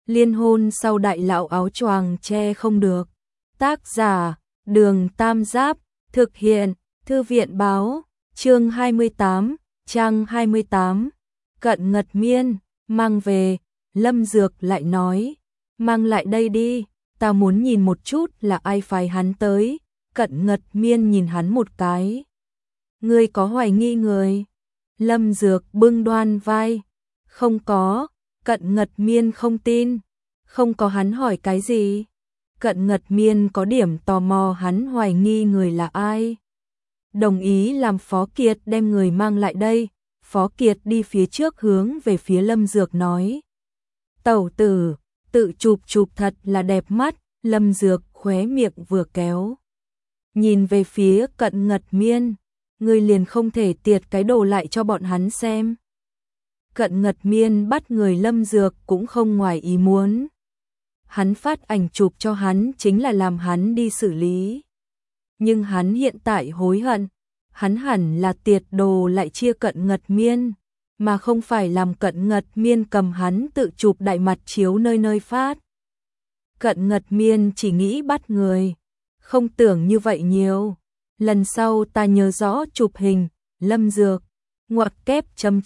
Liên hôn sau đại lão áo choàng che không được. Tác giả, Đường Tam Giáp, thực hiện, Thư viện báo, chương 28, trang 28. Cận Ngật Miên, mang về, Lâm Dược lại nói, mang lại đây đi, ta muốn nhìn một chút là ai phái hắn tới. Cận Ngật Miên nhìn hắn một cái. Ngươi có hoài nghi người? Lâm Dược bưng đoan vai. Không có. Cận Ngật Miên không tin. Không có, hắn hỏi cái gì? Cận Ngật Miên có điểm tò mò hắn hoài nghi người là ai. Đồng ý làm Phó Kiệt đem người mang lại đây. Phó Kiệt đi phía trước hướng về phía Lâm Dược nói. Tẩu tử, tự chụp thật là đẹp mắt. Lâm Dược khóe miệng vừa kéo. Nhìn về phía Cận Ngật Miên. Ngươi liền không thể tiệt cái đồ lại cho bọn hắn xem. Cận Ngật Miên bắt người Lâm Dược cũng không ngoài ý muốn. Hắn phát ảnh chụp cho hắn chính là làm hắn đi xử lý. Nhưng hắn hiện tại hối hận. Hắn hẳn là tiệt đồ lại chia Cận Ngật Miên, mà không phải làm Cận Ngật Miên cầm hắn tự chụp đại mặt chiếu nơi nơi phát. Cận Ngật Miên chỉ nghĩ bắt người, không tưởng như vậy nhiều. Lần sau ta nhớ rõ chụp hình. Lâm Dược ngoặc kép ...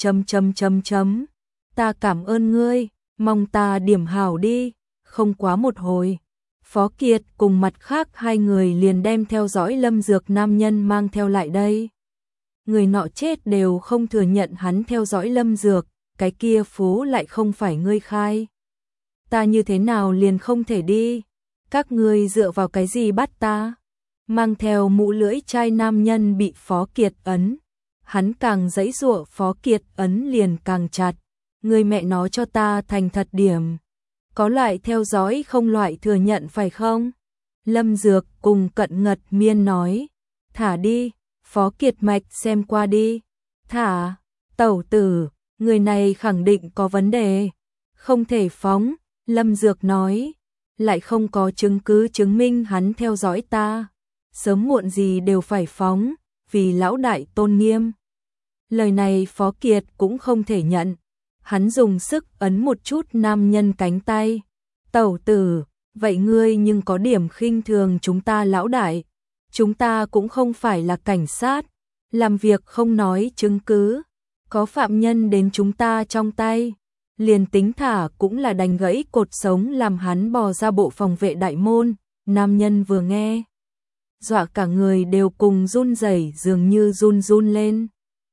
Ta cảm ơn ngươi, mong ta điểm hảo đi. Không quá một hồi, Phó Kiệt cùng mặt khác hai người liền đem theo dõi Lâm Dược nam nhân mang theo lại đây. Người nọ chết đều không thừa nhận hắn theo dõi Lâm Dược, cái kia phố lại không phải ngươi khai. Ta như thế nào liền không thể đi? Các ngươi dựa vào cái gì bắt ta? Mang theo mũ lưỡi chai nam nhân bị Phó Kiệt ấn. Hắn càng giãy giụa, Phó Kiệt ấn liền càng chặt. Người mẹ nó cho ta thành thật điểm. Có loại theo dõi không loại thừa nhận phải không? Lâm Dược cùng Cận Ngật Miên nói. Thả đi, Phó Kiệt mạch xem qua đi. Thả, tẩu tử, người này khẳng định có vấn đề. Không thể phóng, Lâm Dược nói. Lại không có chứng cứ chứng minh hắn theo dõi ta. Sớm muộn gì đều phải phóng, vì lão đại tôn nghiêm. Lời này Phó Kiệt cũng không thể nhận. Hắn dùng sức ấn một chút nam nhân cánh tay. Tẩu tử, vậy ngươi nhưng có điểm khinh thường chúng ta lão đại. Chúng ta cũng không phải là cảnh sát, làm việc không nói chứng cứ. Có phạm nhân đến chúng ta trong tay, liền tính thả cũng là đành gãy cột sống làm hắn bò ra bộ phòng vệ đại môn. Nam nhân vừa nghe, dọa cả người đều cùng run rẩy, dường như run lên.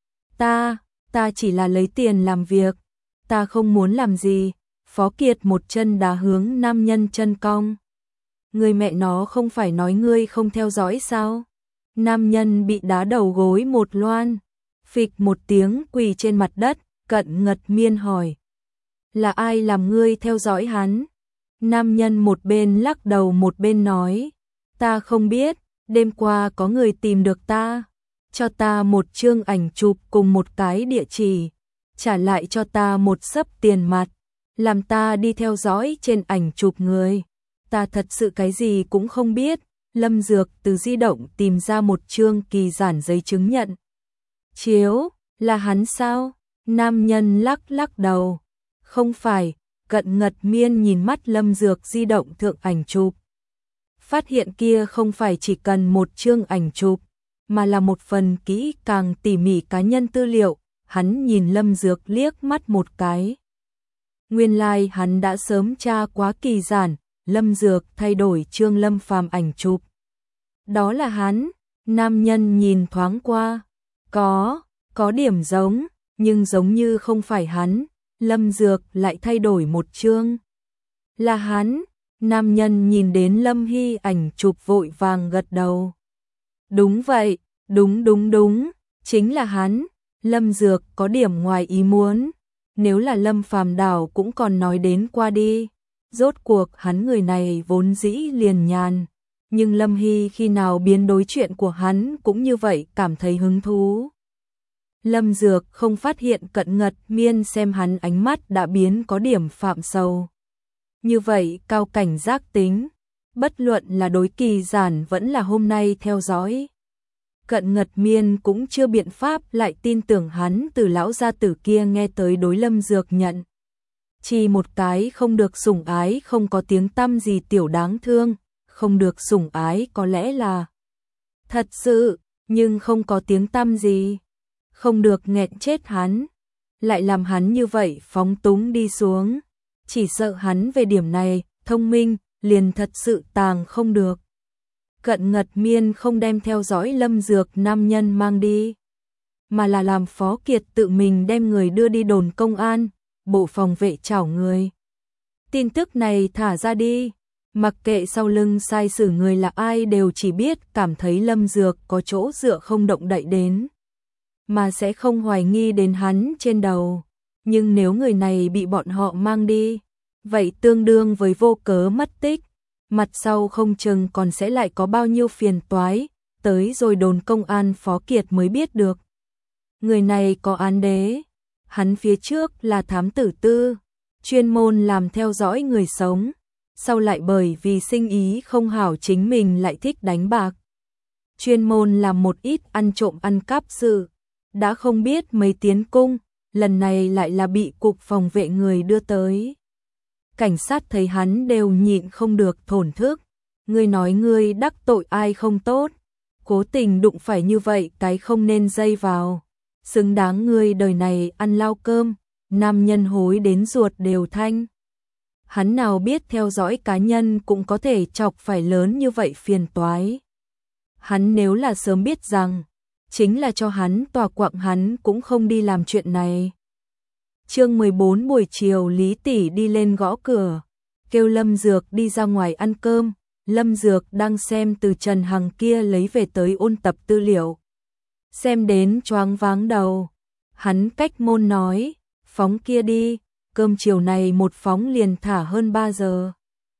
Ta chỉ là lấy tiền làm việc, ta không muốn làm gì. Phó Kiệt một chân đá hướng nam nhân chân cong. Người mẹ nó không phải nói ngươi không theo dõi sao? Nam nhân bị đá đầu gối một loan, phịch một tiếng quỳ trên mặt đất. Cận Ngật Miên hỏi. Là ai làm ngươi theo dõi hắn? Nam nhân một bên lắc đầu một bên nói. Ta không biết, đêm qua có người tìm được ta. Cho ta một chương ảnh chụp cùng một cái địa chỉ. Trả lại cho ta một xấp tiền mặt. Làm ta đi theo dõi trên ảnh chụp người. Ta thật sự cái gì cũng không biết. Lâm Dược từ di động tìm ra một chương kỳ giản giấy chứng nhận. Chiếu, là hắn sao? Nam nhân lắc đầu. Không phải. Cận Ngật Miên nhìn mắt Lâm Dược di động thượng ảnh chụp. Phát hiện kia không phải chỉ cần một chương ảnh chụp, mà là một phần kỹ càng tỉ mỉ cá nhân tư liệu. Hắn nhìn Lâm Dược liếc mắt một cái. Nguyên lai hắn đã sớm tra quá kỳ giản. Lâm Dược thay đổi chương Lâm Phàm ảnh chụp. Đó là hắn. Nam nhân nhìn thoáng qua. Có điểm giống, nhưng giống như không phải hắn. Lâm Dược lại thay đổi một chương. Là hắn. Nam nhân nhìn đến Lâm Hy ảnh chụp vội vàng gật đầu. Đúng vậy, đúng, chính là hắn. Lâm Dược có điểm ngoài ý muốn. Nếu là Lâm Phàm đảo cũng còn nói đến qua đi. Rốt cuộc hắn người này vốn dĩ liền nhàn. Nhưng Lâm Hy khi nào biến đối chuyện của hắn cũng như vậy cảm thấy hứng thú. Lâm Dược không phát hiện Cận Ngật Miên xem hắn ánh mắt đã biến có điểm phạm sầu. Như vậy cao cảnh giác tính. Bất luận là đối kỳ giản vẫn là hôm nay theo dõi. Cận Ngật Miên cũng chưa biện pháp lại tin tưởng hắn từ lão gia tử kia nghe tới đối Lâm Dược nhận. Chỉ một cái không được sủng ái không có tiếng tăm gì tiểu đáng thương, không được sủng ái có lẽ là thật sự, nhưng không có tiếng tăm gì, không được nghẹn chết hắn, lại làm hắn như vậy phóng túng đi xuống, chỉ sợ hắn về điểm này, thông minh, liền thật sự tàng không được. Cận Ngật Miên không đem theo dõi Lâm Dược nam nhân mang đi, mà là làm Phó Kiệt tự mình đem người đưa đi đồn công an, bộ phòng vệ trảo người. Tin tức này thả ra đi, mặc kệ sau lưng sai xử người là ai đều chỉ biết cảm thấy Lâm Dược có chỗ dựa không động đậy đến, mà sẽ không hoài nghi đến hắn trên đầu. Nhưng nếu người này bị bọn họ mang đi, vậy tương đương với vô cớ mất tích, mặt sau không chừng còn sẽ lại có bao nhiêu phiền toái, tới rồi đồn công an Phó Kiệt mới biết được. Người này có án đế, hắn phía trước là thám tử tư, chuyên môn làm theo dõi người sống, sau lại bởi vì sinh ý không hảo chính mình lại thích đánh bạc. Chuyên môn làm một ít ăn trộm ăn cắp sự, đã không biết mấy tiến cung, lần này lại là bị cục phòng vệ người đưa tới. Cảnh sát thấy hắn đều nhịn không được thổn thức, ngươi nói ngươi đắc tội ai không tốt, cố tình đụng phải như vậy cái không nên dây vào, xứng đáng ngươi đời này ăn lao cơm, nam nhân hối đến ruột đều thanh. Hắn nào biết theo dõi cá nhân cũng có thể chọc phải lớn như vậy phiền toái. Hắn nếu là sớm biết rằng, chính là cho hắn tòa quặng hắn cũng không đi làm chuyện này. Chương 14 buổi chiều Lý Tỷ đi lên gõ cửa, kêu Lâm Dược đi ra ngoài ăn cơm. Lâm Dược đang xem từ Trần Hằng kia lấy về tới ôn tập tư liệu. Xem đến choáng váng đầu, hắn cách môn nói, phóng kia đi, cơm chiều này một phóng liền thả hơn 3 giờ.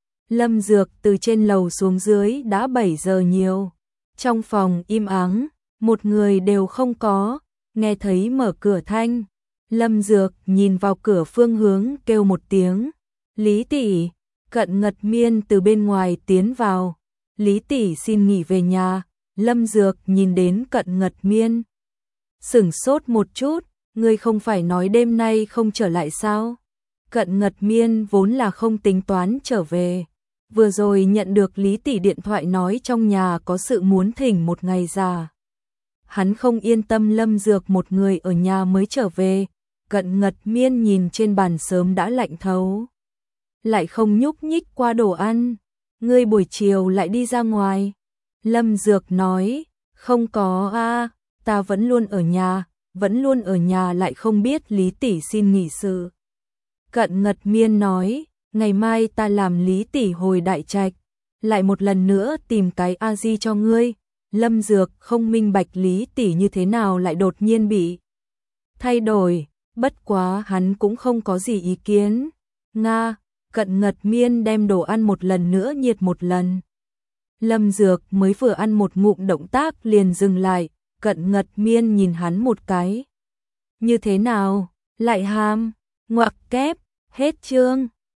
Lâm Dược từ trên lầu xuống dưới đã 7 giờ nhiều, trong phòng im ắng, một người đều không có, nghe thấy mở cửa thanh. Lâm Dược nhìn vào cửa phương hướng kêu một tiếng, Lý Tỷ. Cận Ngật Miên từ bên ngoài tiến vào, Lý Tỷ xin nghỉ về nhà. Lâm Dược nhìn đến Cận Ngật Miên, sửng sốt một chút, ngươi không phải nói đêm nay không trở lại sao? Cận Ngật Miên vốn là không tính toán trở về, vừa rồi nhận được Lý Tỷ điện thoại nói trong nhà có sự muốn thỉnh một ngày giả. Hắn không yên tâm Lâm Dược một người ở nhà mới trở về. Cận Ngật Miên nhìn trên bàn sớm đã lạnh thấu, lại không nhúc nhích qua đồ ăn, ngươi buổi chiều lại đi ra ngoài. Lâm Dược nói, không có a, ta vẫn luôn ở nhà lại không biết Lý Tỷ xin nghỉ sự. Cận Ngật Miên nói, ngày mai ta làm Lý Tỷ hồi Đại Trạch, lại một lần nữa tìm cái a-di cho ngươi. Lâm Dược không minh bạch Lý Tỷ như thế nào lại đột nhiên bị thay đổi, bất quá hắn cũng không có gì ý kiến. Nga. Cận Ngật Miên đem đồ ăn một lần nữa nhiệt một lần. Lâm Dược mới vừa ăn một ngụm động tác liền dừng lại, Cận Ngật Miên nhìn hắn một cái. Như thế nào, lại ham, ngoặc kép, hết chương.